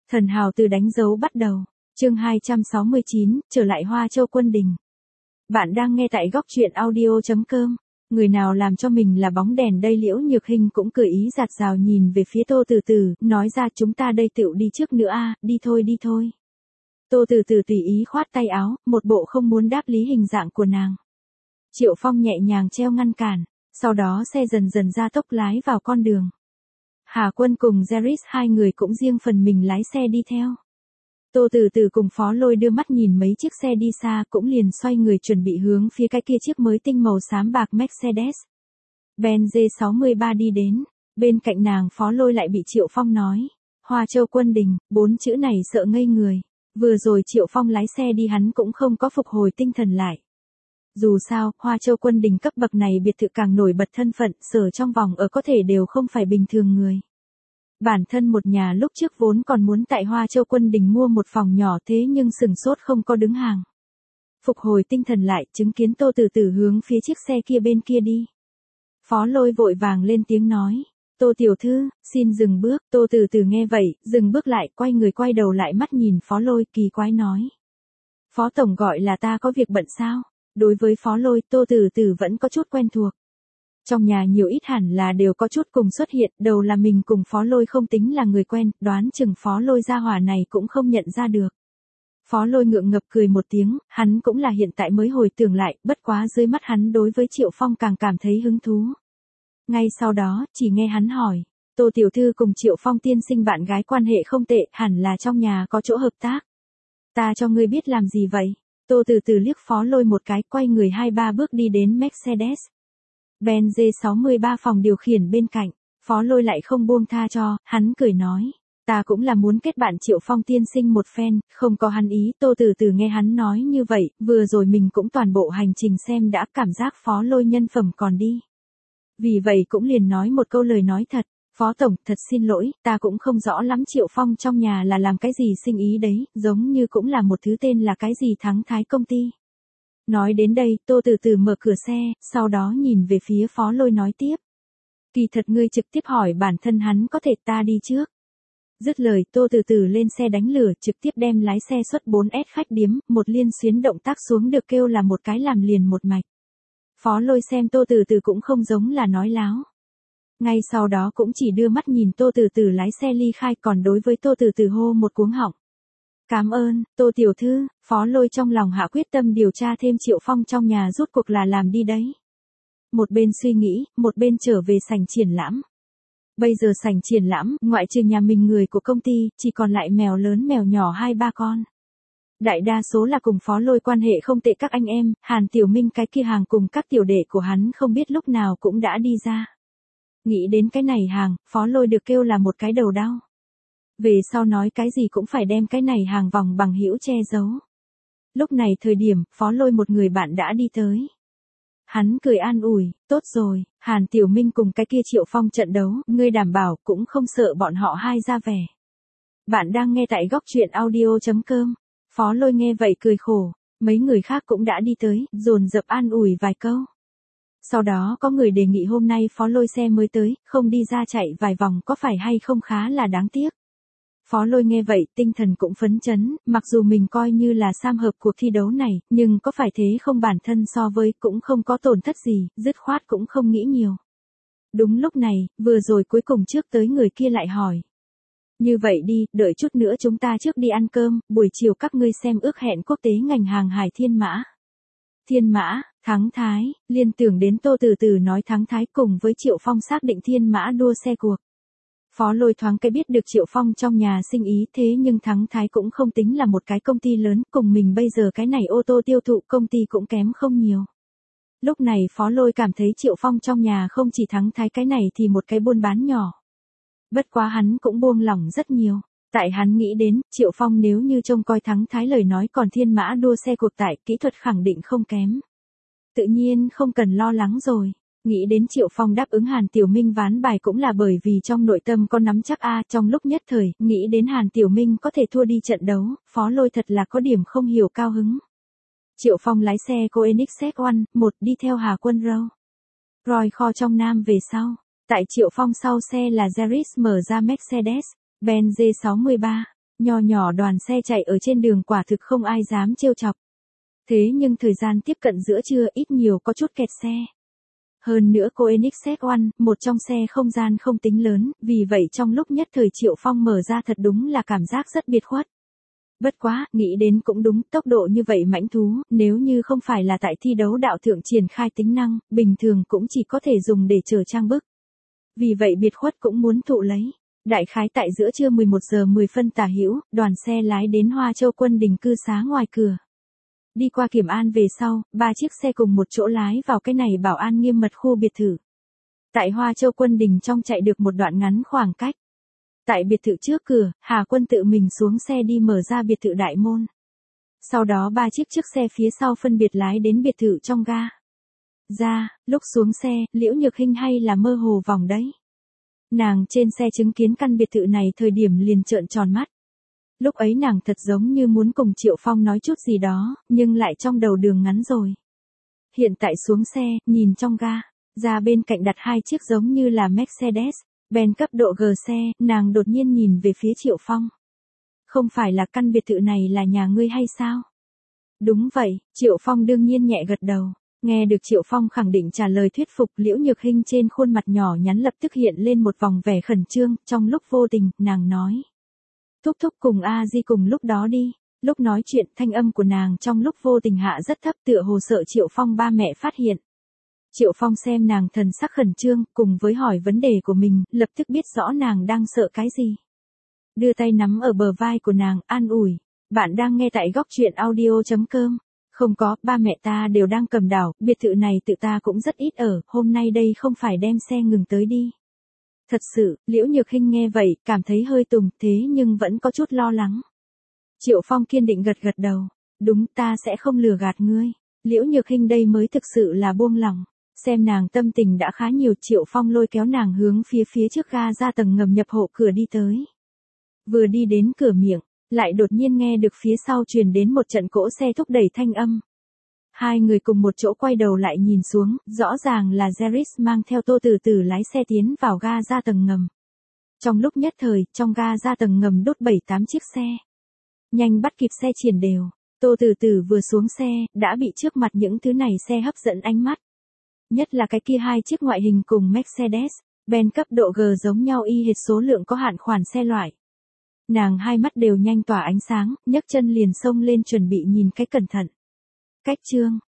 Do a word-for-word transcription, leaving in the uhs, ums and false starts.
Thần hào từ đánh dấu bắt đầu. Chương hai trăm sáu mươi chín, trở lại Hoa Châu Quân Đình. Bạn đang nghe tại góc truyện audio chấm com. Người nào làm cho mình là bóng đèn đây? Liễu Nhược Hinh cũng cười ý giạt rào nhìn về phía Tô Từ Từ, nói ra chúng ta đây tựu đi trước nữa a, đi thôi đi thôi. Tô Từ Từ tùy ý khoát tay áo, một bộ không muốn đáp lý hình dạng của nàng. Triệu Phong nhẹ nhàng treo ngăn cản, sau đó xe dần dần ra tốc lái vào con đường. Hà Quân cùng Zeris hai người cũng riêng phần mình lái xe đi theo. Tô Từ Từ cùng Phó Lôi đưa mắt nhìn mấy chiếc xe đi xa cũng liền xoay người chuẩn bị hướng phía cái kia chiếc mới tinh màu xám bạc Mercedes Benz G sáu mươi ba đi đến. Bên cạnh nàng Phó Lôi lại bị Triệu Phong nói. Hoa Châu Quân Đình, bốn chữ này sợ ngây người. Vừa rồi Triệu Phong lái xe đi hắn cũng không có phục hồi tinh thần lại. Dù sao, Hoa Châu Quân Đình cấp bậc này biệt thự càng nổi bật thân phận, sở trong vòng ở có thể đều không phải bình thường người. Bản thân một nhà lúc trước vốn còn muốn tại Hoa Châu Quân Đình mua một phòng nhỏ thế nhưng sừng sốt không có đứng hàng. Phục hồi tinh thần lại, chứng kiến Tô Từ Từ hướng phía chiếc xe kia bên kia đi. Phó Lôi vội vàng lên tiếng nói. Tô tiểu thư, xin dừng bước. Tô Từ Từ nghe vậy, dừng bước lại, quay người quay đầu lại mắt nhìn Phó Lôi kỳ quái nói. Phó Tổng gọi là ta có việc bận sao? Đối với Phó Lôi, Tô Từ Từ vẫn có chút quen thuộc. Trong nhà nhiều ít hẳn là đều có chút cùng xuất hiện, đầu là mình cùng Phó Lôi không tính là người quen, đoán chừng Phó Lôi gia hỏa này cũng không nhận ra được. Phó Lôi ngượng ngập cười một tiếng, hắn cũng là hiện tại mới hồi tưởng lại, bất quá dưới mắt hắn đối với Triệu Phong càng cảm thấy hứng thú. Ngay sau đó, chỉ nghe hắn hỏi, Tô tiểu thư cùng Triệu Phong tiên sinh bạn gái quan hệ không tệ, hẳn là trong nhà có chỗ hợp tác. Ta cho ngươi biết làm gì vậy? Tô Từ Từ liếc Phó Lôi một cái, quay người hai ba bước đi đến Mercedes Benz G sáu mươi ba phòng điều khiển bên cạnh. Phó Lôi lại không buông tha cho, hắn cười nói. Ta cũng là muốn kết bạn Triệu Phong tiên sinh một phen, không có hắn ý. Tô Từ Từ nghe hắn nói như vậy, vừa rồi mình cũng toàn bộ hành trình xem đã cảm giác Phó Lôi nhân phẩm còn đi. Vì vậy cũng liền nói một câu lời nói thật. Phó Tổng, thật xin lỗi, ta cũng không rõ lắm Triệu Phong trong nhà là làm cái gì sinh ý đấy, giống như cũng là một thứ tên là cái gì Thắng Thái công ty. Nói đến đây, Tô Từ Từ mở cửa xe, sau đó nhìn về phía Phó Lôi nói tiếp. Kỳ thật ngươi trực tiếp hỏi bản thân hắn có thể ta đi trước. Dứt lời, Tô Từ Từ lên xe đánh lửa, trực tiếp đem lái xe xuất bốn S khách điếm, một liên xuyến động tác xuống được kêu là một cái làm liền một mạch. Phó Lôi xem Tô Từ Từ cũng không giống là nói láo. Ngay sau đó cũng chỉ đưa mắt nhìn Tô Từ Từ lái xe ly khai, còn đối với Tô Từ Từ hô một cuống họng. Cảm ơn, Tô tiểu thư. Phó Lôi trong lòng hạ quyết tâm điều tra thêm Triệu Phong trong nhà rốt cuộc là làm đi đấy. Một bên suy nghĩ, một bên trở về sảnh triển lãm. Bây giờ sảnh triển lãm, ngoại trừ nhà mình người của công ty, chỉ còn lại mèo lớn mèo nhỏ hai ba con. Đại đa số là cùng Phó Lôi quan hệ không tệ các anh em, Hàn Tiểu Minh cái kia hàng cùng các tiểu đệ của hắn không biết lúc nào cũng đã đi ra. Nghĩ đến cái này hàng, Phó Lôi được kêu là một cái đầu đau. Về sau nói cái gì cũng phải đem cái này hàng vòng bằng hữu che giấu. Lúc này thời điểm, Phó Lôi một người bạn đã đi tới. Hắn cười an ủi, tốt rồi, Hàn Tiểu Minh cùng cái kia Triệu Phong trận đấu, ngươi đảm bảo cũng không sợ bọn họ hai ra vẻ. Bạn đang nghe tại góc truyện audio chấm com. Phó Lôi nghe vậy cười khổ, mấy người khác cũng đã đi tới, dồn dập an ủi vài câu. Sau đó có người đề nghị hôm nay Phó Lôi xe mới tới, không đi ra chạy vài vòng có phải hay không khá là đáng tiếc. Phó Lôi nghe vậy, tinh thần cũng phấn chấn, mặc dù mình coi như là sam hợp cuộc thi đấu này, nhưng có phải thế không bản thân so với cũng không có tổn thất gì, dứt khoát cũng không nghĩ nhiều. Đúng lúc này, vừa rồi cuối cùng trước tới người kia lại hỏi. Như vậy đi, đợi chút nữa chúng ta trước đi ăn cơm, buổi chiều các ngươi xem ước hẹn quốc tế ngành hàng hải Thiên Mã. Thiên Mã, Thắng Thái, liên tưởng đến Tô Từ Từ nói Thắng Thái cùng với Triệu Phong xác định Thiên Mã đua xe cuộc. Phó Lôi thoáng cái biết được Triệu Phong trong nhà sinh ý thế nhưng Thắng Thái cũng không tính là một cái công ty lớn, cùng mình bây giờ cái này ô tô tiêu thụ công ty cũng kém không nhiều. Lúc này Phó Lôi cảm thấy Triệu Phong trong nhà không chỉ Thắng Thái cái này thì một cái buôn bán nhỏ. Bất quá hắn cũng buông lỏng rất nhiều. Tại hắn nghĩ đến, Triệu Phong nếu như trông coi Thắng Thái lời nói còn Thiên Mã đua xe cuộc tại kỹ thuật khẳng định không kém. Tự nhiên không cần lo lắng rồi. Nghĩ đến Triệu Phong đáp ứng Hàn Tiểu Minh ván bài cũng là bởi vì trong nội tâm có nắm chắc a, trong lúc nhất thời, nghĩ đến Hàn Tiểu Minh có thể thua đi trận đấu, Phó Lôi thật là có điểm không hiểu cao hứng. Triệu Phong lái xe Koenigsegg một đi theo Hà Quân Râu. Rồi kho trong Nam về sau. Tại Triệu Phong sau xe là Zeris mở ra Mercedes Benz G sáu mươi ba. Nho nhỏ đoàn xe chạy ở trên đường quả thực không ai dám trêu chọc. Thế nhưng thời gian tiếp cận giữa trưa ít nhiều có chút kẹt xe. Hơn nữa cô en ích zét một, một trong xe không gian không tính lớn, vì vậy trong lúc nhất thời Triệu Phong mở ra thật đúng là cảm giác rất biệt khuất. Bất quá, nghĩ đến cũng đúng, tốc độ như vậy mãnh thú, nếu như không phải là tại thi đấu đạo thượng triển khai tính năng, bình thường cũng chỉ có thể dùng để chờ trang bức. Vì vậy biệt khuất cũng muốn thụ lấy. Đại khái tại giữa trưa mười một giờ mười phân tả hữu, đoàn xe lái đến Hoa Châu Quân Đình cư xá ngoài cửa. Đi qua kiểm an về sau, ba chiếc xe cùng một chỗ lái vào cái này bảo an nghiêm mật khu biệt thự. Tại Hoa Châu Quân Đình trong chạy được một đoạn ngắn khoảng cách. Tại biệt thự trước cửa, Hà Quân tự mình xuống xe đi mở ra biệt thự đại môn. Sau đó ba chiếc chiếc xe phía sau phân biệt lái đến biệt thự trong ga. Ra, lúc xuống xe, Liễu Nhược Hinh hay là mơ hồ vòng đấy. Nàng trên xe chứng kiến căn biệt thự này thời điểm liền trợn tròn mắt. Lúc ấy nàng thật giống như muốn cùng Triệu Phong nói chút gì đó, nhưng lại trong đầu đường ngắn rồi. Hiện tại xuống xe, nhìn trong ga, ra bên cạnh đặt hai chiếc giống như là Mercedes, Benz cấp độ G xe, nàng đột nhiên nhìn về phía Triệu Phong. Không phải là căn biệt thự này là nhà ngươi hay sao? Đúng vậy, Triệu Phong đương nhiên nhẹ gật đầu. Nghe được Triệu Phong khẳng định trả lời thuyết phục, Liễu Nhược Hinh trên khuôn mặt nhỏ nhắn lập tức hiện lên một vòng vẻ khẩn trương, trong lúc vô tình, nàng nói. Thúc thúc cùng A Di cùng lúc đó đi. Lúc nói chuyện, thanh âm của nàng trong lúc vô tình hạ rất thấp, tựa hồ sợ Triệu Phong ba mẹ phát hiện. Triệu Phong xem nàng thần sắc khẩn trương, cùng với hỏi vấn đề của mình, lập tức biết rõ nàng đang sợ cái gì. Đưa tay nắm ở bờ vai của nàng, an ủi. Bạn đang nghe tại góc truyện audio chấm com. Không có, ba mẹ ta đều đang cầm đảo, biệt thự này tự ta cũng rất ít ở, hôm nay đây không phải đem xe ngừng tới đi. Thật sự, Liễu Nhược Hinh nghe vậy, cảm thấy hơi tùng, thế nhưng vẫn có chút lo lắng. Triệu Phong kiên định gật gật đầu. Đúng, ta sẽ không lừa gạt ngươi. Liễu Nhược Hinh đây mới thực sự là buông lỏng. Xem nàng tâm tình đã khá nhiều, Triệu Phong lôi kéo nàng hướng phía phía trước ga ra tầng ngầm nhập hộ cửa đi tới. Vừa đi đến cửa miệng, lại đột nhiên nghe được phía sau truyền đến một trận cỗ xe thúc đẩy thanh âm. Hai người cùng một chỗ quay đầu lại nhìn xuống, rõ ràng là Jeris mang theo Tô Từ Từ lái xe tiến vào ga ra tầng ngầm. Trong lúc nhất thời, trong ga ra tầng ngầm đốt bảy tám chiếc xe. Nhanh bắt kịp xe triển đều, Tô Từ Từ vừa xuống xe, đã bị trước mặt những thứ này xe hấp dẫn ánh mắt. Nhất là cái kia hai chiếc ngoại hình cùng Mercedes, Benz cấp độ G giống nhau y hệt số lượng có hạn khoản xe loại. Nàng hai mắt đều nhanh tỏa ánh sáng, nhấc chân liền xông lên chuẩn bị nhìn cái cẩn thận. Cách chương,